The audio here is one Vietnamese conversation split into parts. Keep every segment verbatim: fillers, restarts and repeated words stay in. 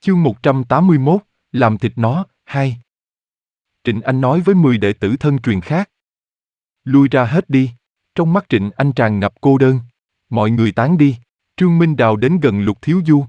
Chương một trăm tám mươi mốt, làm thịt nó, hai. Trịnh Anh nói với mười đệ tử thân truyền khác. Lui ra hết đi. Trong mắt Trịnh Anh tràn ngập cô đơn. Mọi người tán đi. Trương Minh Đào đến gần Lục Thiếu Du.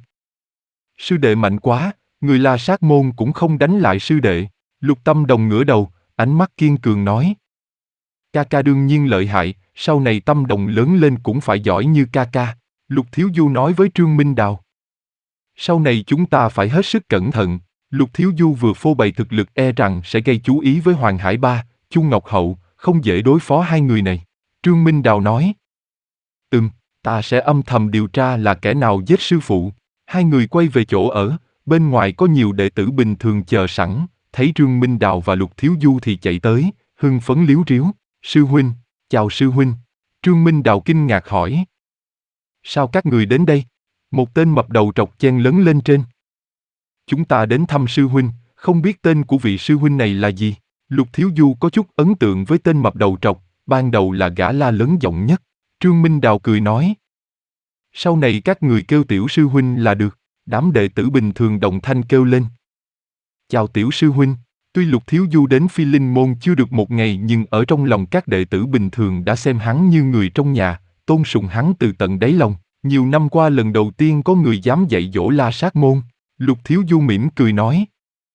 Sư đệ mạnh quá, người La Sát môn cũng không đánh lại sư đệ. Lục Tâm Đồng ngửa đầu, ánh mắt kiên cường nói. Ca ca đương nhiên lợi hại, sau này Tâm Đồng lớn lên cũng phải giỏi như ca ca. Lục Thiếu Du nói với Trương Minh Đào. Sau này chúng ta phải hết sức cẩn thận. Lục Thiếu Du vừa phô bày thực lực e rằng sẽ gây chú ý với Hoàng Hải Ba, Chu Ngọc Hậu, không dễ đối phó hai người này. Trương Minh Đào nói. Ừm, ta sẽ âm thầm điều tra là kẻ nào giết sư phụ. Hai người quay về chỗ ở, bên ngoài có nhiều đệ tử bình thường chờ sẵn, thấy Trương Minh Đào và Lục Thiếu Du thì chạy tới, hưng phấn líu ríu. Sư huynh, chào sư huynh. Trương Minh Đào kinh ngạc hỏi. Sao các người đến đây? Một tên mập đầu trọc chen lấn lên trên. Chúng ta đến thăm sư huynh, không biết tên của vị sư huynh này là gì. Lục Thiếu Du có chút ấn tượng với tên mập đầu trọc, ban đầu là gã la lớn giọng nhất. Trương Minh Đào cười nói. Sau này các người kêu tiểu sư huynh là được. Đám đệ tử bình thường đồng thanh kêu lên. Chào tiểu sư huynh. Tuy Lục Thiếu Du đến Phi Linh Môn chưa được một ngày nhưng ở trong lòng các đệ tử bình thường đã xem hắn như người trong nhà, tôn sùng hắn từ tận đáy lòng. Nhiều năm qua lần đầu tiên có người dám dạy dỗ La Sát môn. Lục Thiếu Du mỉm cười nói.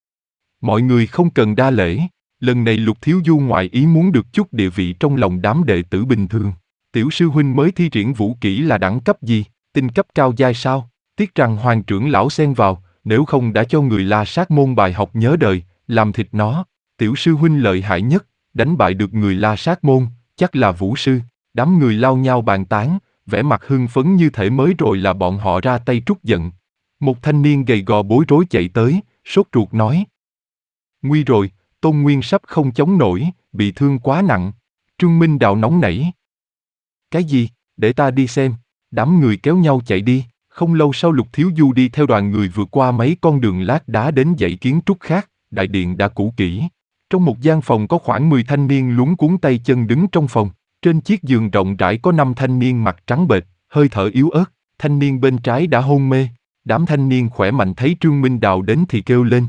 Mọi người không cần đa lễ, lần này Lục Thiếu Du ngoại ý muốn được chút địa vị trong lòng đám đệ tử bình thường. Tiểu sư huynh mới thi triển vũ kỹ là đẳng cấp gì, tinh cấp cao giai sao? Tiếc rằng Hoàng trưởng lão xen vào, nếu không đã cho người La Sát môn bài học nhớ đời, làm thịt nó. Tiểu sư huynh lợi hại nhất, đánh bại được người La Sát môn, chắc là vũ sư. Đám người lao nhau bàn tán, vẻ mặt hưng phấn như thể mới rồi là bọn họ ra tay trút giận. Một thanh niên gầy gò bối rối chạy tới, sốt ruột nói. Nguy rồi, Tôn Nguyên sắp không chống nổi, bị thương quá nặng. Trương Minh Đào nóng nảy. Cái gì, để ta đi xem. Đám người kéo nhau chạy đi, không lâu sau Lục Thiếu Du đi theo đoàn người vượt qua mấy con đường lát đá đến dãy kiến trúc khác, đại điện đã cũ kỹ. Trong một gian phòng có khoảng mười thanh niên luống cuống tay chân đứng trong phòng. Trên chiếc giường rộng rãi có năm thanh niên mặt trắng bệch, hơi thở yếu ớt, thanh niên bên trái đã hôn mê. Đám thanh niên khỏe mạnh thấy Trương Minh Đào đến thì kêu lên.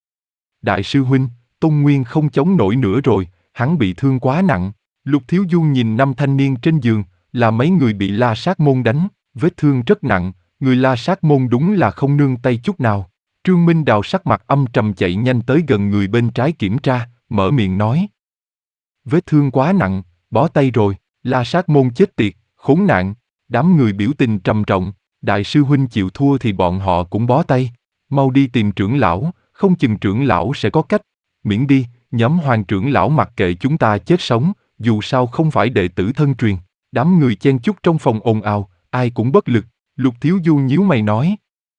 Đại sư huynh, Tôn Nguyên không chống nổi nữa rồi, hắn bị thương quá nặng. Lục Thiếu Du nhìn năm thanh niên trên giường, là mấy người bị La Sát môn đánh, vết thương rất nặng, người La Sát môn đúng là không nương tay chút nào. Trương Minh Đào sắc mặt âm trầm chạy nhanh tới gần người bên trái kiểm tra, mở miệng nói. Vết thương quá nặng, bó tay rồi, La Sát môn chết tiệt, khốn nạn. Đám người biểu tình trầm trọng, đại sư huynh chịu thua thì bọn họ cũng bó tay. Mau đi tìm trưởng lão, không chừng trưởng lão sẽ có cách. Miễn đi, nhóm Hoàng trưởng lão mặc kệ chúng ta chết sống, dù sao không phải đệ tử thân truyền. Đám người chen chúc trong phòng ồn ào, ai cũng bất lực. Lục Thiếu Du nhíu mày nói.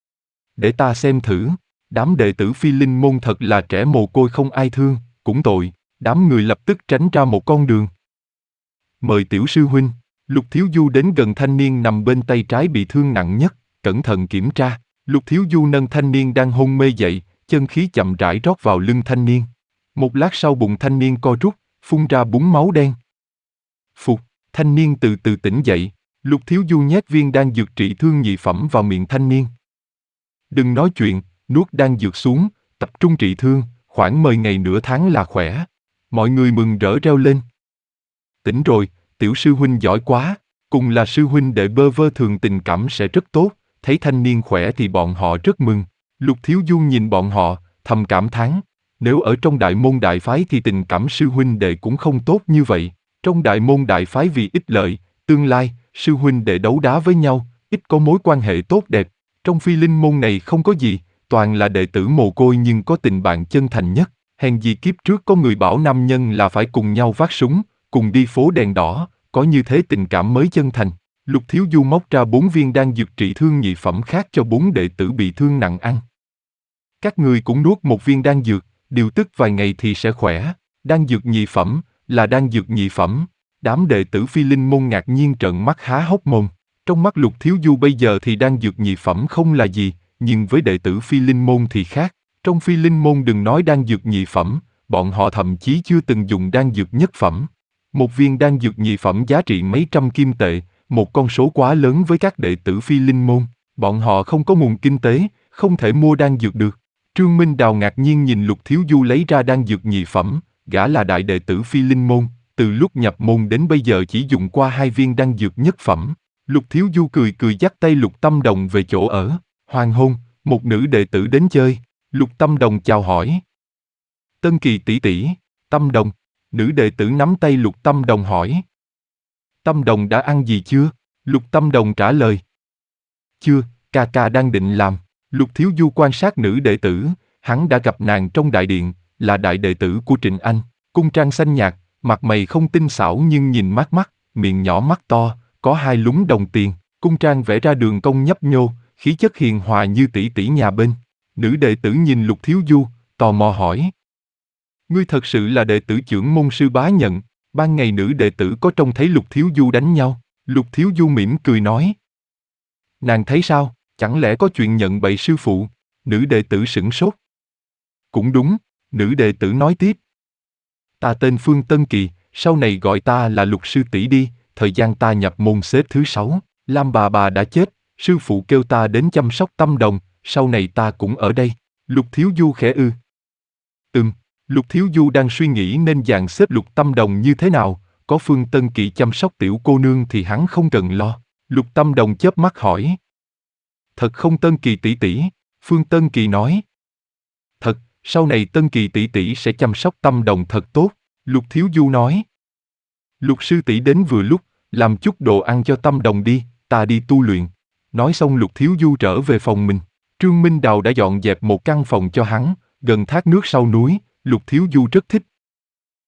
Để ta xem thử, đám đệ tử Phi Linh môn thật là trẻ mồ côi không ai thương, cũng tội. Đám người lập tức tránh ra một con đường. Mời tiểu sư huynh. Lục Thiếu Du đến gần thanh niên nằm bên tay trái bị thương nặng nhất, cẩn thận kiểm tra. Lục Thiếu Du nâng thanh niên đang hôn mê dậy, chân khí chậm rãi rót vào lưng thanh niên. Một lát sau bụng thanh niên co rút, phun ra búng máu đen. Phục, thanh niên từ từ tỉnh dậy. Lục Thiếu Du nhét viên đan dược trị thương nhị phẩm vào miệng thanh niên. Đừng nói chuyện, nuốt đan dược xuống, tập trung trị thương, khoảng mười ngày nửa tháng là khỏe. Mọi người mừng rỡ reo lên. Tỉnh rồi, tiểu sư huynh giỏi quá, cùng là sư huynh đệ bơ vơ thường tình cảm sẽ rất tốt, thấy thanh niên khỏe thì bọn họ rất mừng. Lục Thiếu Du nhìn bọn họ, thầm cảm thán, nếu ở trong đại môn đại phái thì tình cảm sư huynh đệ cũng không tốt như vậy. Trong đại môn đại phái vì ích lợi, tương lai, sư huynh đệ đấu đá với nhau, ít có mối quan hệ tốt đẹp. Trong Phi Linh môn này không có gì, toàn là đệ tử mồ côi nhưng có tình bạn chân thành nhất. Hèn gì kiếp trước có người bảo nam nhân là phải cùng nhau vác súng, cùng đi phố đèn đỏ, có như thế tình cảm mới chân thành. Lục Thiếu Du móc ra bốn viên đan dược trị thương nhị phẩm khác cho bốn đệ tử bị thương nặng ăn. Các người cũng nuốt một viên đan dược, điều tức vài ngày thì sẽ khỏe. Đan dược nhị phẩm, là đan dược nhị phẩm. Đám đệ tử Phi Linh môn ngạc nhiên trợn mắt há hốc mồm. Trong mắt Lục Thiếu Du bây giờ thì đan dược nhị phẩm không là gì, nhưng với đệ tử Phi Linh môn thì khác. Trong Phi Linh môn đừng nói đan dược nhị phẩm, bọn họ thậm chí chưa từng dùng đan dược nhất phẩm. Một viên đan dược nhị phẩm giá trị mấy trăm kim tệ, một con số quá lớn với các đệ tử Phi Linh môn. Bọn họ không có nguồn kinh tế, không thể mua đan dược được. Trương Minh Đào ngạc nhiên nhìn Lục Thiếu Du lấy ra đan dược nhị phẩm, gã là đại đệ tử Phi Linh môn, từ lúc nhập môn đến bây giờ chỉ dùng qua hai viên đan dược nhất phẩm. Lục Thiếu Du cười cười dắt tay Lục Tâm Đồng về chỗ ở. Hoàng hôn, một nữ đệ tử đến chơi. Lục Tâm Đồng chào hỏi. Tân Kỳ tỷ tỷ, Tâm Đồng. Nữ đệ tử nắm tay Lục Tâm Đồng hỏi. Tâm Đồng đã ăn gì chưa? Lục Tâm Đồng trả lời. Chưa, ca ca đang định làm. Lục Thiếu Du quan sát nữ đệ tử, hắn đã gặp nàng trong đại điện, là đại đệ tử của Trịnh Anh. Cung trang xanh nhạt, mặt mày không tinh xảo nhưng nhìn mát mắt, miệng nhỏ mắt to, có hai lúm đồng tiền. Cung trang vẽ ra đường cong nhấp nhô, khí chất hiền hòa như tỷ tỷ nhà bên. Nữ đệ tử nhìn Lục Thiếu Du, tò mò hỏi. Ngươi thật sự là đệ tử trưởng môn sư bá nhận, ban ngày nữ đệ tử có trông thấy Lục Thiếu Du đánh nhau. Lục Thiếu Du mỉm cười nói. Nàng thấy sao, chẳng lẽ có chuyện nhận bậy sư phụ? Nữ đệ tử sửng sốt. Cũng đúng, nữ đệ tử nói tiếp. Ta tên Phương Tân Kỳ, sau này gọi ta là Lục sư tỷ đi, thời gian ta nhập môn xếp thứ sáu, Lam bà bà đã chết, sư phụ kêu ta đến chăm sóc Tâm Đồng, sau này ta cũng ở đây. Lục Thiếu Du khẽ ư. Ừm, Lục Thiếu Du đang suy nghĩ nên dàn xếp Lục Tâm Đồng như thế nào, có Phương Tân Kỳ chăm sóc tiểu cô nương thì hắn không cần lo. Lục Tâm Đồng chớp mắt hỏi. Thật không Tân Kỳ tỷ tỷ? Phương Tân Kỳ nói. Thật, sau này Tân Kỳ tỷ tỷ sẽ chăm sóc Tâm Đồng thật tốt, Lục Thiếu Du nói. Lục sư tỷ đến vừa lúc, làm chút đồ ăn cho Tâm Đồng đi, ta đi tu luyện. Nói xong Lục Thiếu Du trở về phòng mình. Trương Minh Đào đã dọn dẹp một căn phòng cho hắn, gần thác nước sau núi, Lục Thiếu Du rất thích,